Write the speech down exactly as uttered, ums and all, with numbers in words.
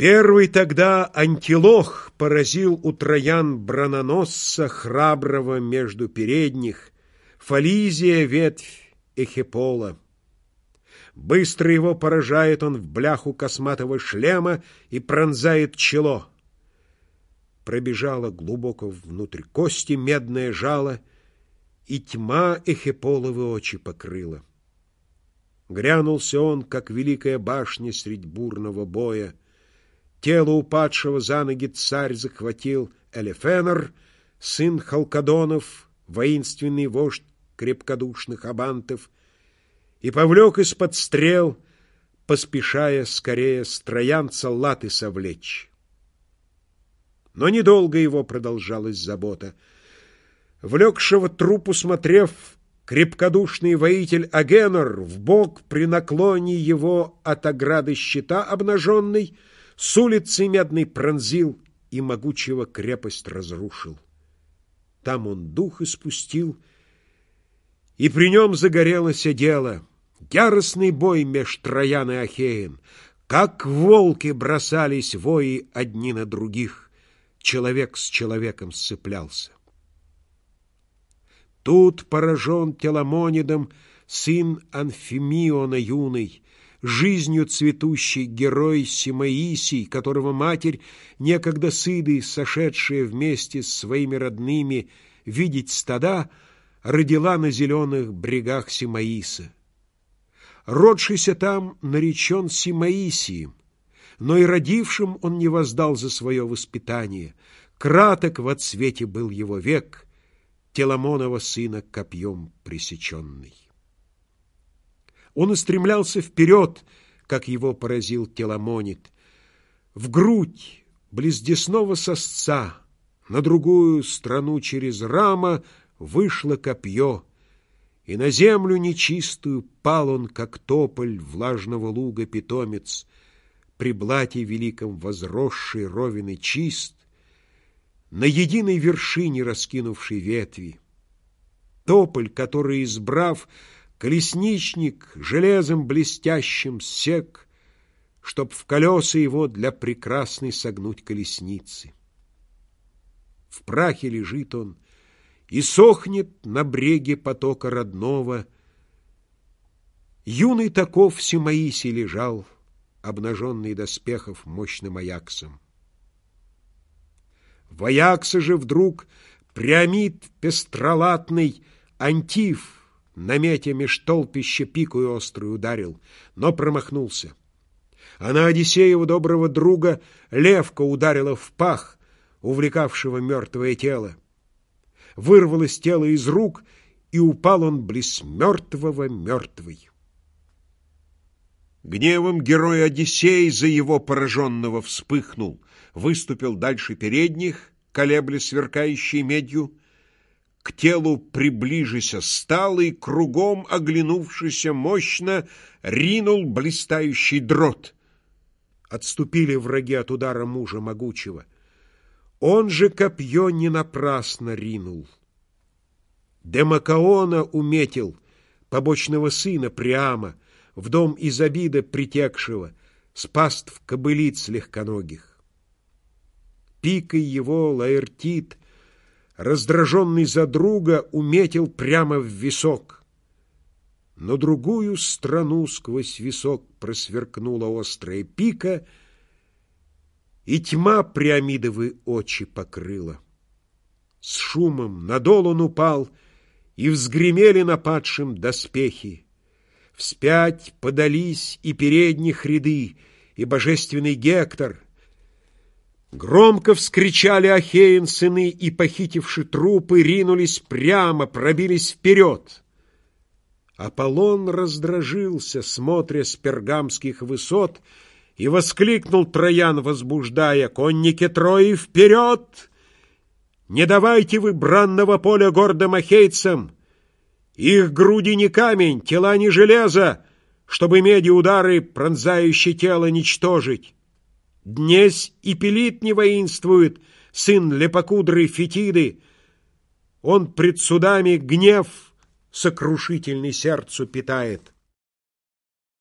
Первый тогда Антилох поразил у троян брононосца храброго между передних, Фализия ветвь Эхепола. Быстро его поражает он в бляху косматого шлема и пронзает чело. Пробежала глубоко внутрь кости медное жало, и тьма Эхеполовы очи покрыла. Грянулся он, как великая башня средь бурного боя. Тело упадшего за ноги царь захватил Элефенор, сын Халкадонов, воинственный вождь крепкодушных абантов, и повлек из-под стрел, поспешая скорее с троянца латы совлечь. Но недолго его продолжалась забота. Влекшего труп усмотрев, крепкодушный воитель Агенор вбок при наклоне его от ограды щита обнаженный с улицы медной пронзил и могучего крепость разрушил. Там он дух испустил, и при нем загорелось дело. Яростный бой меж Троян и Ахеем, как волки бросались вои одни на других, человек с человеком сцеплялся. Тут поражен Теламонидом сын Анфимиона юный, жизнью цветущий герой Симаисий, которого матерь, некогда с Идой, сошедшая вместе с своими родными видеть стада, родила на зеленых брегах Симаиса. Родшийся там наречен Симаисием, но и родившим он не воздал за свое воспитание. Краток во цвете был его век, Теламонова сына копьем пресеченный. Он устремлялся вперед, как его поразил Теламонид, в грудь, близ десного сосца, на другую страну через рама вышло копье, и на землю нечистую пал он, как тополь влажного луга питомец, при блате великом возросший ровен и чист, на единой вершине раскинувшей ветви. Тополь, который, избрав, колесничник железом блестящим сек, чтоб в колеса его для прекрасной согнуть колесницы. В прахе лежит он и сохнет на бреге потока родного. Юный таков Симаисий лежал, обнаженный доспехов мощным Аяксом. В Аякса же вдруг Приамид пестролатный Антиф, наметя меж толпища пикую острую ударил, но промахнулся. А на Одиссеева доброго друга левка ударила в пах, увлекавшего мертвое тело. Вырвалось тело из рук, и упал он близ мертвого мертвый. Гневом герой Одиссей за его пораженного вспыхнул, выступил дальше передних, колебля сверкающей медью, к телу приближися стал и, кругом оглянувшися мощно, ринул блистающий дрот. Отступили враги от удара мужа могучего. Он же копье не напрасно ринул. Демокаона уметил, побочного сына Приама, в дом Изобида притекшего, с паств кобылиц легконогих. Пикой его Лаэртит, раздраженный за друга, уметил прямо в висок. Но другую страну сквозь висок просверкнула острая пика, и тьма Приамидовы очи покрыла. С шумом надол он упал, и взгремели на падшем доспехи. Вспять подались и передних ряды, и божественный Гектор. Громко вскричали Ахеин сыны, и, похитивши трупы, ринулись прямо, пробились вперед. Аполлон раздражился, смотря с пергамских высот, и воскликнул Троян, возбуждая: «Конники Трои, вперед! Не давайте вы бранного поля гордым ахейцам! Их груди не камень, тела не железо, чтобы меди удары, пронзающие тело, ничтожить. Днесь и Пелит не воинствует, сын лепокудрой Фетиды. Он пред судами гнев сокрушительный сердцу питает.